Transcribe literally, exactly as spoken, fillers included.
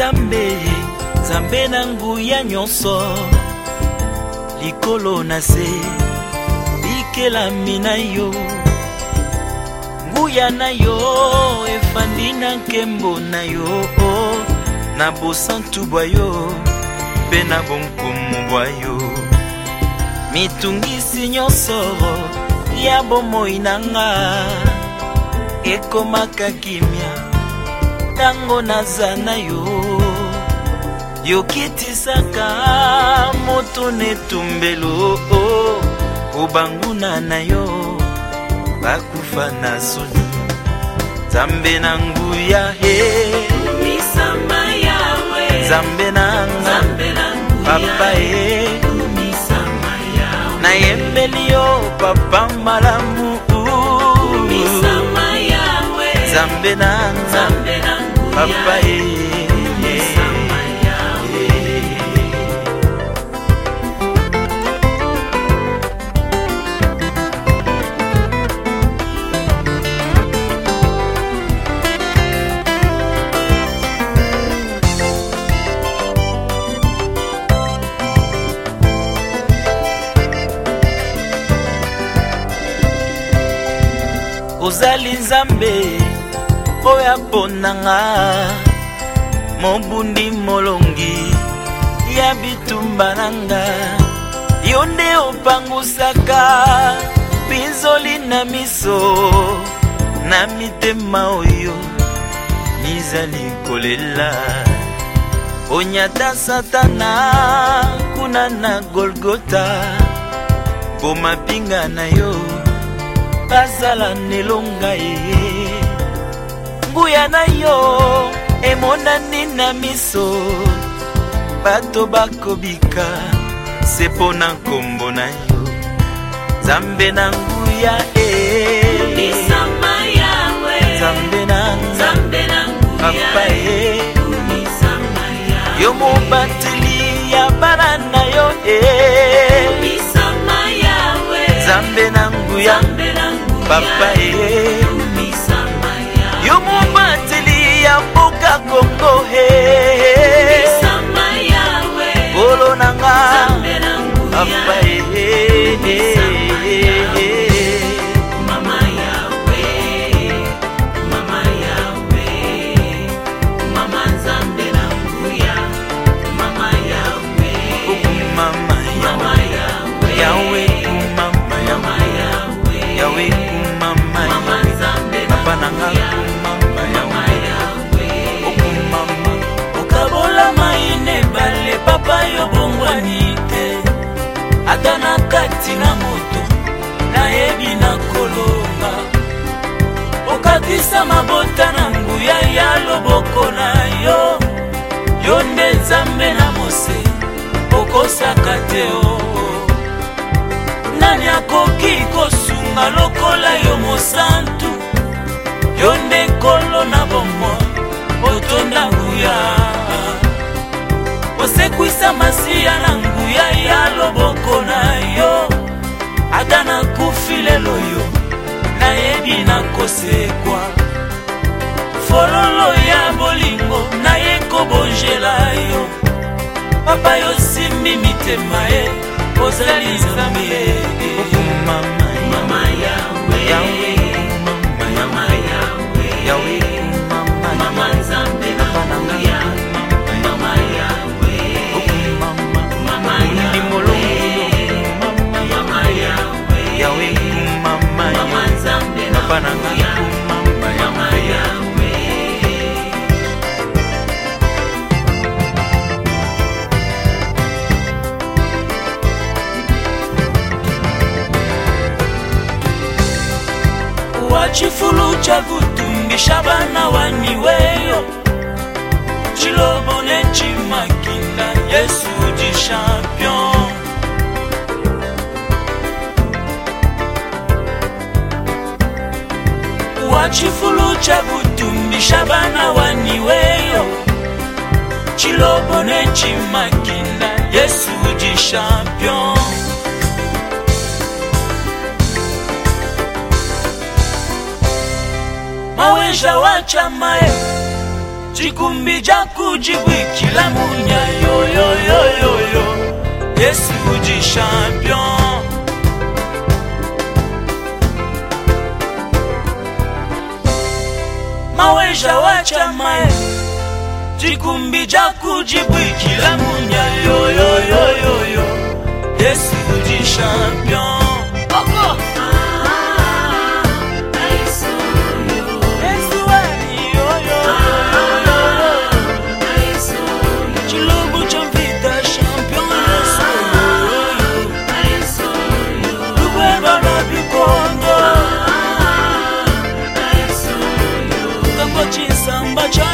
Nzambe, Nzambe na nguya nyonso, likolo na se, likelami na yo. Nguya na yo, efandi na nkembo na yo, na bosantu bwa yo, pe na bonkomo bwa yo. Mitungisi nyonso, ya bomoi nanga, ekomaka kimia, tango naza na yo. Yokitisaka moto netumbelo, obanguna na yo, bakufa na soni. Nzambe na nguya he, umisama yawe. Nzambe na papa he, umisama yawe. Na yembeli yo papa malamu, umisama yawe. Nzambe na papa he. Ozali Nzambe oya ponanga, mobundi molongi ya bitumba nanga. Yonde opangusaka bizoli na miso, na mitema oyo nizali kolela. Onyata satana kuna na Golgota, boma pinga na yo bazala nelonga ye. Nguya na yo emonani na miso, bato bakobika sepona nkombo na yo. Nzambe na nguya e, umisama yawe. Nzambe na papa e, umisama yawe. Yo mobateli ya bana na yo e, umisama yawe. Nzambe na nguya papa e, umisama yawe. Yo mobateli ya mboka Kongo he, umisama yawe. Olo nanga papa e, mama yawe, mama yawe, mama Nzambe na nguya, mama yawe, mama yawe, yawe mama yawe, yawe mama Nzambe papa nanga mama yawe, mama okabola maine bale papa yo bongwani te. Adana kati na moto na yebi na kolonga, okatisa mabota na nguya ya loboko na yo. Yonde Nzambe na mose okosaka te o, nani akoki kosunga lokola yo mosantu. Yonde kolo na bomo otonda nguya, osekwisa masiya na nguya ya loboko na yo. Adana kufile loyo na yebi na kosekwa, fololo ya bolingo na yeko bonjela yo. Papa yo simbi mitema e, ozali Nzambe. Mama mama yawe, yawe mama yawe, yawe mama Nzambe na nguya, mama yawe, mama yawe, mama yawe, yawe mama Nzambe na nguya, mama yawe. Wachifulu cha kutungisha bana waniweyo, chilobone chimakinda Yesu di champion. Wachifulu cha kutungisha bana waniweyo, chilobone chimakinda Yesu di champion. Maweja wacha mae Chikumbi jaku jibwikila munya yo yo yo yo yo. Yesu uji champion. Maweja wacha mae. Chikumbi jaku jibwikila munya yo yo yo yo yo. Yesu uji champion. Oko. Samba